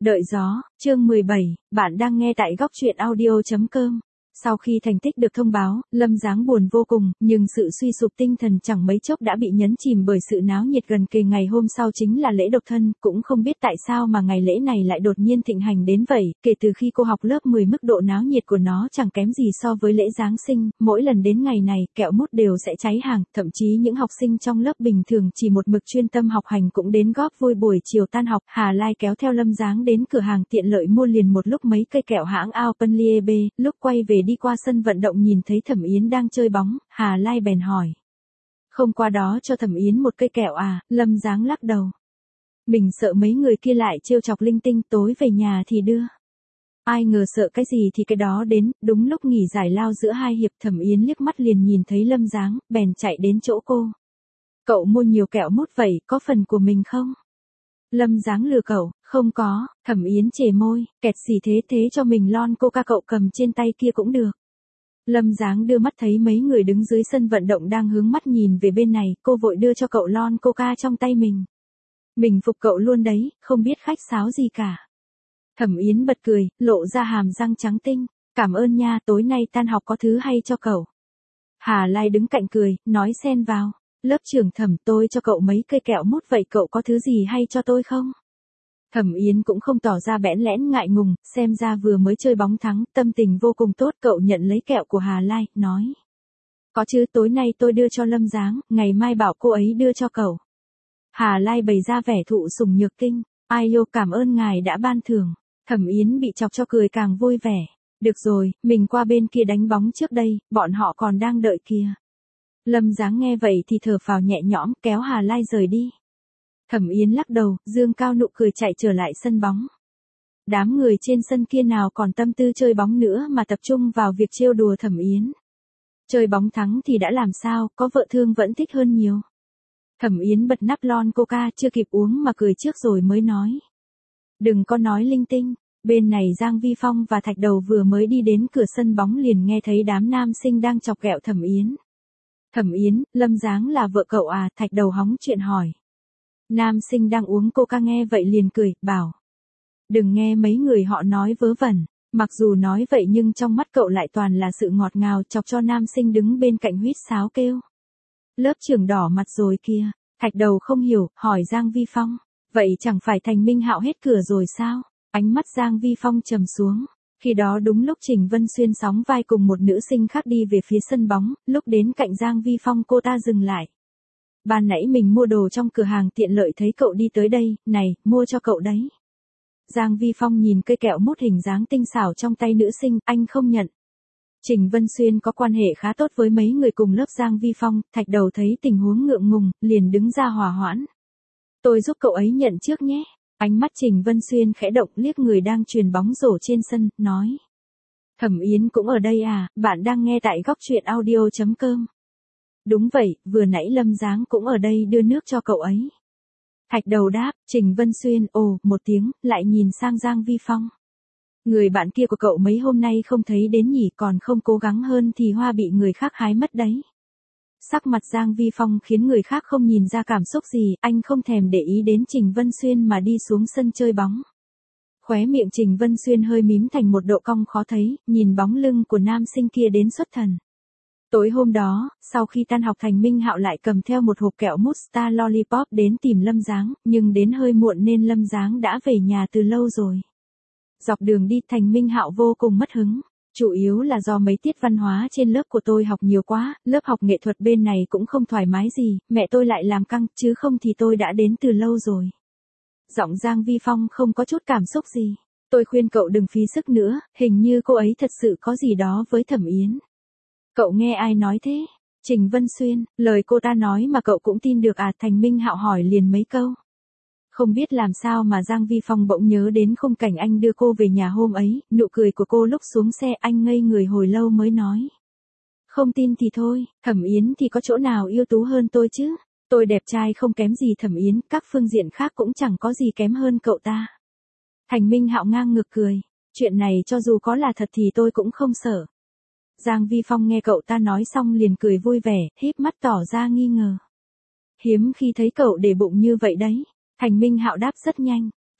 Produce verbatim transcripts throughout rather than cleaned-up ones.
Đợi gió, chương mười bảy, bạn đang nghe tại góc truyện audio chấm com. Sau khi thành tích được thông báo, Lâm Giáng buồn vô cùng, nhưng sự suy sụp tinh thần chẳng mấy chốc đã bị nhấn chìm bởi sự náo nhiệt gần kề ngày hôm sau chính là lễ độc thân, cũng không biết tại sao mà ngày lễ này lại đột nhiên thịnh hành đến vậy, kể từ khi cô học lớp mười mức độ náo nhiệt của nó chẳng kém gì so với lễ Giáng sinh, mỗi lần đến ngày này, kẹo mút đều sẽ cháy hàng, thậm chí những học sinh trong lớp bình thường chỉ một mực chuyên tâm học hành cũng đến góp vui buổi chiều tan học. Hà Lai kéo theo Lâm Giáng đến cửa hàng tiện lợi mua liền một lúc mấy cây kẹo hãng Alpenliebe, lúc quay về đi qua sân vận động nhìn thấy Thẩm Yến đang chơi bóng, Hà Lai bèn hỏi. Không qua đó cho Thẩm Yến một cây kẹo à, Lâm Giáng lắc đầu. Mình sợ mấy người kia lại trêu chọc linh tinh, tối về nhà thì đưa. Ai ngờ sợ cái gì thì cái đó đến, đúng lúc nghỉ giải lao giữa hai hiệp Thẩm Yến liếc mắt liền nhìn thấy Lâm Giáng, bèn chạy đến chỗ cô. Cậu mua nhiều kẹo mút vậy, có phần của mình không? Lâm Giáng lừa cậu, không có, Thẩm Yến chề môi, kẹt xì thế thế cho mình lon coca cậu cầm trên tay kia cũng được. Lâm Giáng đưa mắt thấy mấy người đứng dưới sân vận động đang hướng mắt nhìn về bên này, cô vội đưa cho cậu lon coca trong tay mình. Mình phục cậu luôn đấy, không biết khách sáo gì cả. Thẩm Yến bật cười, lộ ra hàm răng trắng tinh, cảm ơn nha, tối nay tan học có thứ hay cho cậu. Hà Lai đứng cạnh cười, nói xen vào. Lớp trưởng Thẩm, tôi cho cậu mấy cây kẹo mút vậy cậu có thứ gì hay cho tôi không? Thẩm Yến cũng không tỏ ra bẽn lẽn ngại ngùng, xem ra vừa mới chơi bóng thắng, tâm tình vô cùng tốt, cậu nhận lấy kẹo của Hà Lai, nói. Có chứ, tối nay tôi đưa cho Lâm Giáng, ngày mai bảo cô ấy đưa cho cậu. Hà Lai bày ra vẻ thụ sủng nhược kinh, ai yêu cảm ơn ngài đã ban thưởng. Thẩm Yến bị chọc cho cười càng vui vẻ. Được rồi, mình qua bên kia đánh bóng trước đây, bọn họ còn đang đợi kìa. Lâm Giáng nghe vậy thì thở phào nhẹ nhõm, kéo Hà Lai rời đi. Thẩm Yến lắc đầu, dương cao nụ cười chạy trở lại sân bóng. Đám người trên sân kia nào còn tâm tư chơi bóng nữa mà tập trung vào việc trêu đùa Thẩm Yến. Chơi bóng thắng thì đã làm sao, có vợ thương vẫn thích hơn nhiều. Thẩm Yến bật nắp lon coca chưa kịp uống mà cười trước rồi mới nói. Đừng có nói linh tinh, bên này Giang Vi Phong và Thạch Đầu vừa mới đi đến cửa sân bóng liền nghe thấy đám nam sinh đang chọc ghẹo Thẩm Yến. Thẩm Yến, Lâm Giáng là vợ cậu à, Thạch Đầu hóng chuyện hỏi. Nam sinh đang uống coca nghe vậy liền cười, bảo. Đừng nghe mấy người họ nói vớ vẩn, mặc dù nói vậy nhưng trong mắt cậu lại toàn là sự ngọt ngào chọc cho nam sinh đứng bên cạnh huýt sáo kêu. Lớp trưởng đỏ mặt rồi kia, Thạch Đầu không hiểu, hỏi Giang Vi Phong. Vậy chẳng phải Thành Minh Hạo hết cửa rồi sao? Ánh mắt Giang Vi Phong trầm xuống. Khi đó đúng lúc Trình Vân Xuyên sóng vai cùng một nữ sinh khác đi về phía sân bóng, lúc đến cạnh Giang Vi Phong cô ta dừng lại. Ban nãy mình mua đồ trong cửa hàng tiện lợi thấy cậu đi tới đây, này, mua cho cậu đấy. Giang Vi Phong nhìn cây kẹo mút hình dáng tinh xảo trong tay nữ sinh, anh không nhận. Trình Vân Xuyên có quan hệ khá tốt với mấy người cùng lớp Giang Vi Phong, Thạch Đầu thấy tình huống ngượng ngùng, liền đứng ra hòa hoãn. Tôi giúp cậu ấy nhận trước nhé. Ánh mắt Trình Vân Xuyên khẽ động liếc người đang chuyền bóng rổ trên sân, nói. Thẩm Yến cũng ở đây à, bạn đang nghe tại góc truyện audio chấm com. Đúng vậy, vừa nãy Lâm Giáng cũng ở đây đưa nước cho cậu ấy. Thạch Đầu đáp, Trình Vân Xuyên ồ một tiếng, lại nhìn sang Giang Vi Phong. Người bạn kia của cậu mấy hôm nay không thấy đến nhỉ, còn không cố gắng hơn thì hoa bị người khác hái mất đấy. Sắc mặt Giang Vi Phong khiến người khác không nhìn ra cảm xúc gì, anh không thèm để ý đến Trình Vân Xuyên mà đi xuống sân chơi bóng. Khóe miệng Trình Vân Xuyên hơi mím thành một độ cong khó thấy, nhìn bóng lưng của nam sinh kia đến xuất thần. Tối hôm đó, sau khi tan học Thành Minh Hạo lại cầm theo một hộp kẹo mút Star Lollipop đến tìm Lâm Giáng, nhưng đến hơi muộn nên Lâm Giáng đã về nhà từ lâu rồi. Dọc đường đi Thành Minh Hạo vô cùng mất hứng. Chủ yếu là do mấy tiết văn hóa trên lớp của tôi học nhiều quá, lớp học nghệ thuật bên này cũng không thoải mái gì, mẹ tôi lại làm căng, chứ không thì tôi đã đến từ lâu rồi. Giọng Giang Vi Phong không có chút cảm xúc gì. Tôi khuyên cậu đừng phí sức nữa, hình như cô ấy thật sự có gì đó với Thẩm Yến. Cậu nghe ai nói thế? Trình Vân Xuyên, lời cô ta nói mà cậu cũng tin được à? Thành Minh Hạo hỏi liền mấy câu. Không biết làm sao mà Giang Vi Phong bỗng nhớ đến khung cảnh anh đưa cô về nhà hôm ấy, nụ cười của cô lúc xuống xe anh ngây người hồi lâu mới nói. Không tin thì thôi, Thẩm Yến thì có chỗ nào ưu tú hơn tôi chứ, tôi đẹp trai không kém gì Thẩm Yến, các phương diện khác cũng chẳng có gì kém hơn cậu ta. Thành Minh Hạo ngang ngược cười, chuyện này cho dù có là thật thì tôi cũng không sợ. Giang Vi Phong nghe cậu ta nói xong liền cười vui vẻ, híp mắt tỏ ra nghi ngờ. Hiếm khi thấy cậu để bụng như vậy đấy. Thành Minh Hạo đáp rất nhanh.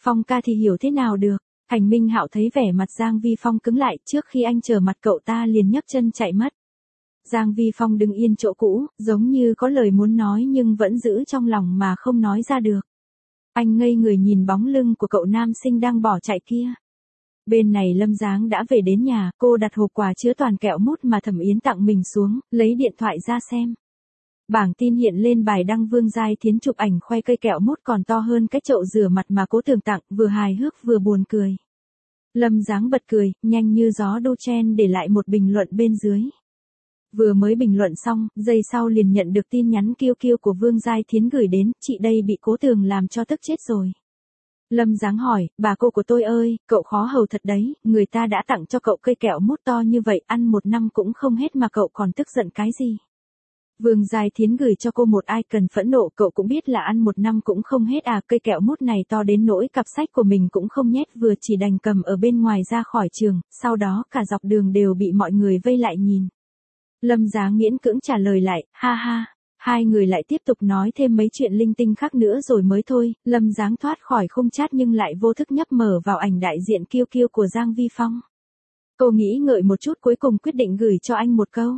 Phong ca thì hiểu thế nào được. Thành Minh Hạo thấy vẻ mặt Giang Vi Phong cứng lại, trước khi anh chờ mặt cậu ta liền nhấc chân chạy mất. Giang Vi Phong đứng yên chỗ cũ, giống như có lời muốn nói nhưng vẫn giữ trong lòng mà không nói ra được. Anh ngây người nhìn bóng lưng của cậu nam sinh đang bỏ chạy kia. Bên này Lâm Giáng đã về đến nhà, cô đặt hộp quà chứa toàn kẹo mút mà Thẩm Yến tặng mình xuống, lấy điện thoại ra xem. Bảng tin hiện lên bài đăng Vương Giai Thiến chụp ảnh khoe cây kẹo mút còn to hơn cái chậu rửa mặt mà Cố Tường tặng, vừa hài hước vừa buồn cười. Lâm Giáng bật cười, nhanh như gió đu chen để lại một bình luận bên dưới. Vừa mới bình luận xong, giây sau liền nhận được tin nhắn kêu kêu của Vương Giai Thiến gửi đến, chị đây bị Cố Tường làm cho tức chết rồi. Lâm Giáng hỏi, bà cô của tôi ơi, cậu khó hầu thật đấy, người ta đã tặng cho cậu cây kẹo mút to như vậy, ăn một năm cũng không hết mà cậu còn tức giận cái gì. Vương Giai Thiến gửi cho cô một icon phẫn nộ, cậu cũng biết là ăn một năm cũng không hết à, cây kẹo mút này to đến nỗi cặp sách của mình cũng không nhét vừa chỉ đành cầm ở bên ngoài ra khỏi trường, sau đó cả dọc đường đều bị mọi người vây lại nhìn. Lâm Giáng miễn cưỡng trả lời lại, ha ha. Hai người lại tiếp tục nói thêm mấy chuyện linh tinh khác nữa rồi mới thôi, Lâm Giáng thoát khỏi khung chat nhưng lại vô thức nhấp mở vào ảnh đại diện kiêu kiêu của Giang Vi Phong. Cô nghĩ ngợi một chút cuối cùng quyết định gửi cho anh một câu.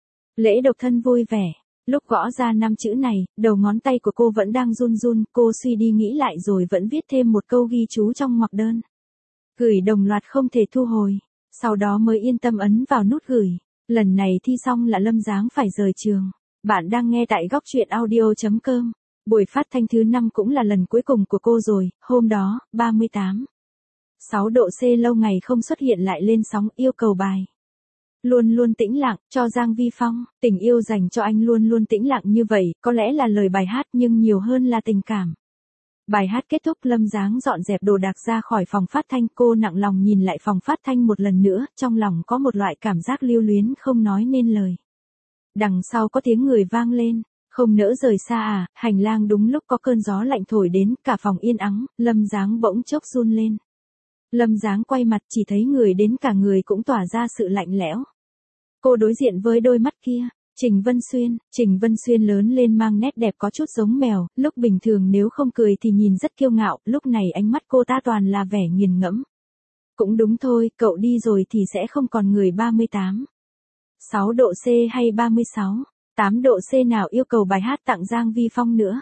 Lễ độc thân vui vẻ. Lúc gõ ra năm chữ này, đầu ngón tay của cô vẫn đang run run, cô suy đi nghĩ lại rồi vẫn viết thêm một câu ghi chú trong ngoặc đơn. Gửi đồng loạt không thể thu hồi, sau đó mới yên tâm ấn vào nút gửi. Lần này thi xong là Lâm Giáng phải rời trường. Bạn đang nghe tại góc truyện audio chấm com. Buổi phát thanh thứ năm cũng là lần cuối cùng của cô rồi, hôm đó, ba mươi tám. sáu độ C lâu ngày không xuất hiện lại lên sóng yêu cầu bài. Luôn luôn tĩnh lặng, cho Giang Vi Phong, tình yêu dành cho anh luôn luôn tĩnh lặng như vậy, có lẽ là lời bài hát nhưng nhiều hơn là tình cảm. Bài hát kết thúc Lâm Giáng dọn dẹp đồ đạc ra khỏi phòng phát thanh, cô nặng lòng nhìn lại phòng phát thanh một lần nữa, trong lòng có một loại cảm giác lưu luyến không nói nên lời. Đằng sau có tiếng người vang lên, không nỡ rời xa à, hành lang đúng lúc có cơn gió lạnh thổi đến, cả phòng yên ắng, Lâm Giáng bỗng chốc run lên. Lâm Giáng quay mặt chỉ thấy người đến cả người cũng tỏa ra sự lạnh lẽo. Cô đối diện với đôi mắt kia, Trình Vân Xuyên, Trình Vân Xuyên lớn lên mang nét đẹp có chút giống mèo, lúc bình thường nếu không cười thì nhìn rất kiêu ngạo, lúc này ánh mắt cô ta toàn là vẻ nghiền ngẫm. Cũng đúng thôi, cậu đi rồi thì sẽ không còn người ba mươi tám. sáu độ C hay ba mươi sáu, tám độ C nào yêu cầu bài hát tặng Giang Vi Phong nữa.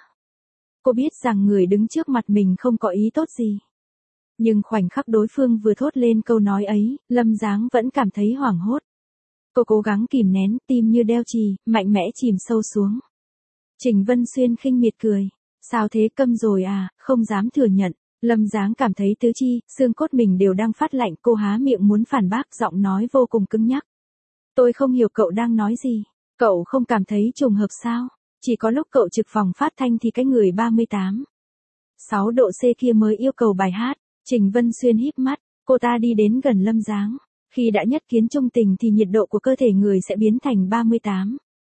Cô biết rằng người đứng trước mặt mình không có ý tốt gì. Nhưng khoảnh khắc đối phương vừa thốt lên câu nói ấy, Lâm Giáng vẫn cảm thấy hoảng hốt. Cô cố gắng kìm nén, tim như đeo chì, mạnh mẽ chìm sâu xuống. Trình Vân Xuyên khinh miệt cười. Sao thế, câm rồi à, không dám thừa nhận. Lâm Giáng cảm thấy tứ chi, xương cốt mình đều đang phát lạnh, cô há miệng muốn phản bác, giọng nói vô cùng cứng nhắc. Tôi không hiểu cậu đang nói gì. Cậu không cảm thấy trùng hợp sao? Chỉ có lúc cậu trực phòng phát thanh thì cái người ba mươi tám. sáu độ C kia mới yêu cầu bài hát. Trình Vân Xuyên híp mắt, cô ta đi đến gần Lâm Giáng. Khi đã nhất kiến chung tình thì nhiệt độ của cơ thể người sẽ biến thành ba mươi tám.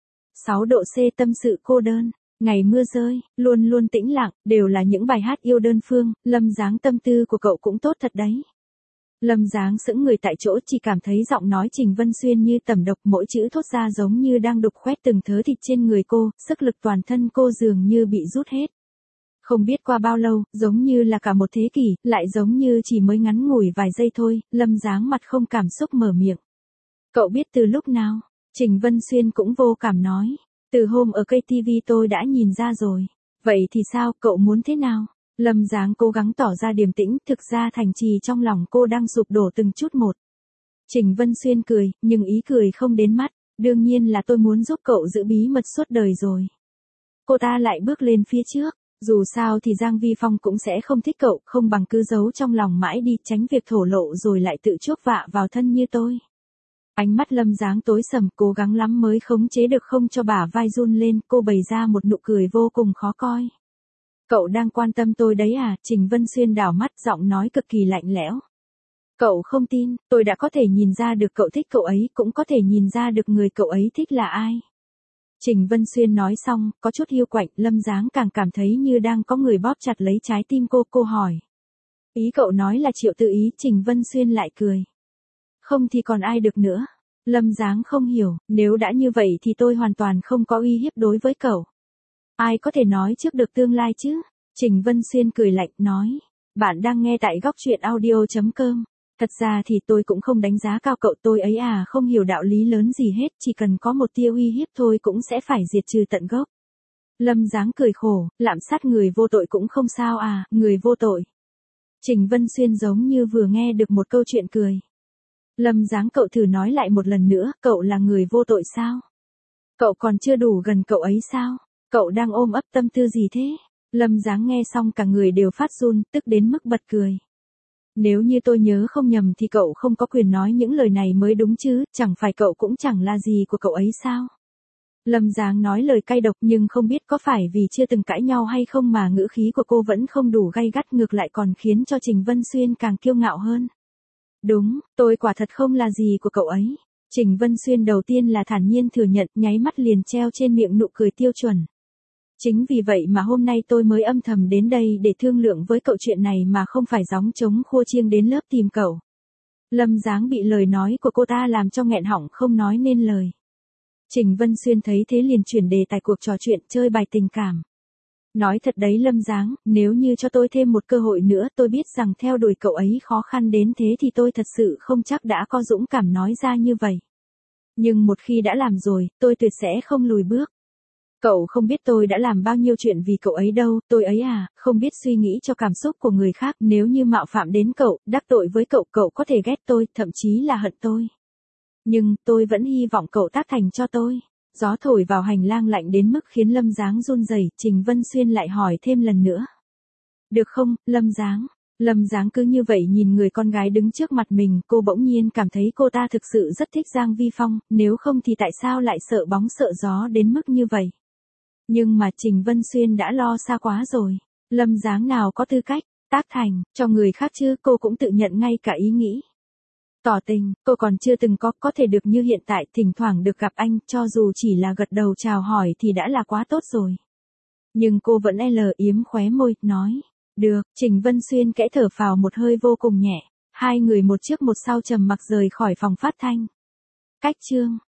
sáu độ C tâm sự cô đơn, ngày mưa rơi, luôn luôn tĩnh lặng, đều là những bài hát yêu đơn phương, Lâm Giáng tâm tư của cậu cũng tốt thật đấy. Lâm Giáng sững người tại chỗ chỉ cảm thấy giọng nói Trình Vân Xuyên như tẩm độc, mỗi chữ thốt ra giống như đang đục khoét từng thớ thịt trên người cô, sức lực toàn thân cô dường như bị rút hết. Không biết qua bao lâu, giống như là cả một thế kỷ, lại giống như chỉ mới ngắn ngủi vài giây thôi, Lâm Giáng mặt không cảm xúc mở miệng. Cậu biết từ lúc nào? Trình Vân Xuyên cũng vô cảm nói. Từ hôm ở cây ti vi tôi đã nhìn ra rồi. Vậy thì sao, cậu muốn thế nào? Lâm Giáng cố gắng tỏ ra điềm tĩnh, thực ra thành trì trong lòng cô đang sụp đổ từng chút một. Trình Vân Xuyên cười, nhưng ý cười không đến mắt, đương nhiên là tôi muốn giúp cậu giữ bí mật suốt đời rồi. Cô ta lại bước lên phía trước. Dù sao thì Giang Vi Phong cũng sẽ không thích cậu, không bằng cứ giấu trong lòng mãi đi, tránh việc thổ lộ rồi lại tự chuốc vạ vào thân như tôi. Ánh mắt Lâm Giáng tối sầm, cố gắng lắm mới khống chế được không cho bả vai run lên, cô bày ra một nụ cười vô cùng khó coi. Cậu đang quan tâm tôi đấy à? Trình Vân Xuyên đảo mắt, giọng nói cực kỳ lạnh lẽo. Cậu không tin, tôi đã có thể nhìn ra được cậu thích cậu ấy, cũng có thể nhìn ra được người cậu ấy thích là ai. Trình Vân Xuyên nói xong, có chút hiu quạnh, Lâm Giáng càng cảm thấy như đang có người bóp chặt lấy trái tim cô, cô hỏi. Ý cậu nói là Triệu Tự Ý? Trình Vân Xuyên lại cười. Không thì còn ai được nữa. Lâm Giáng không hiểu, nếu đã như vậy thì tôi hoàn toàn không có uy hiếp đối với cậu. Ai có thể nói trước được tương lai chứ? Trình Vân Xuyên cười lạnh, nói. Bạn đang nghe tại góc truyện audio.com. Thật ra thì tôi cũng không đánh giá cao cậu, tôi ấy à không hiểu đạo lý lớn gì hết, chỉ cần có một tia uy hiếp thôi cũng sẽ phải diệt trừ tận gốc. Lâm Giáng cười khổ, lạm sát người vô tội cũng không sao à, người vô tội. Trình Vân Xuyên giống như vừa nghe được một câu chuyện cười. Lâm Giáng, cậu thử nói lại một lần nữa, cậu là người vô tội sao? Cậu còn chưa đủ gần cậu ấy sao? Cậu đang ôm ấp tâm tư gì thế? Lâm Giáng nghe xong cả người đều phát run, tức đến mức bật cười. Nếu như tôi nhớ không nhầm thì cậu không có quyền nói những lời này mới đúng chứ, chẳng phải cậu cũng chẳng là gì của cậu ấy sao? Lâm Giáng nói lời cay độc, nhưng không biết có phải vì chưa từng cãi nhau hay không mà ngữ khí của cô vẫn không đủ gay gắt, ngược lại còn khiến cho Trình Vân Xuyên càng kiêu ngạo hơn. Đúng, tôi quả thật không là gì của cậu ấy. Trình Vân Xuyên đầu tiên là thản nhiên thừa nhận, nháy mắt liền treo trên miệng nụ cười tiêu chuẩn. Chính vì vậy mà hôm nay tôi mới âm thầm đến đây để thương lượng với cậu chuyện này mà không phải gióng trống khua chiêng đến lớp tìm cậu. Lâm Giáng bị lời nói của cô ta làm cho nghẹn họng không nói nên lời. Trình Vân Xuyên thấy thế liền chuyển đề tài cuộc trò chuyện, chơi bài tình cảm. Nói thật đấy Lâm Giáng, nếu như cho tôi thêm một cơ hội nữa, tôi biết rằng theo đuổi cậu ấy khó khăn đến thế thì tôi thật sự không chắc đã có dũng cảm nói ra như vậy. Nhưng một khi đã làm rồi, tôi tuyệt sẽ không lùi bước. Cậu không biết tôi đã làm bao nhiêu chuyện vì cậu ấy đâu, tôi ấy à, không biết suy nghĩ cho cảm xúc của người khác, nếu như mạo phạm đến cậu, đắc tội với cậu, cậu có thể ghét tôi, thậm chí là hận tôi. Nhưng, tôi vẫn hy vọng cậu tác thành cho tôi. Gió thổi vào hành lang lạnh đến mức khiến Lâm Giáng run rẩy, Trình Vân Xuyên lại hỏi thêm lần nữa. Được không, Lâm Giáng? Lâm Giáng cứ như vậy nhìn người con gái đứng trước mặt mình, cô bỗng nhiên cảm thấy cô ta thực sự rất thích Giang Vi Phong, nếu không thì tại sao lại sợ bóng sợ gió đến mức như vậy? Nhưng mà Trình Vân Xuyên đã lo xa quá rồi. Lâm Giáng nào có tư cách tác thành cho người khác chứ, cô cũng tự nhận ngay cả ý nghĩ tỏ tình, cô còn chưa từng có, có thể được như hiện tại, thỉnh thoảng được gặp anh, cho dù chỉ là gật đầu chào hỏi thì đã là quá tốt rồi. Nhưng cô vẫn lờ yếm khóe môi, nói, được. Trình Vân Xuyên kẽ thở phào một hơi vô cùng nhẹ, hai người một trước một sau trầm mặc rời khỏi phòng phát thanh. Cách chương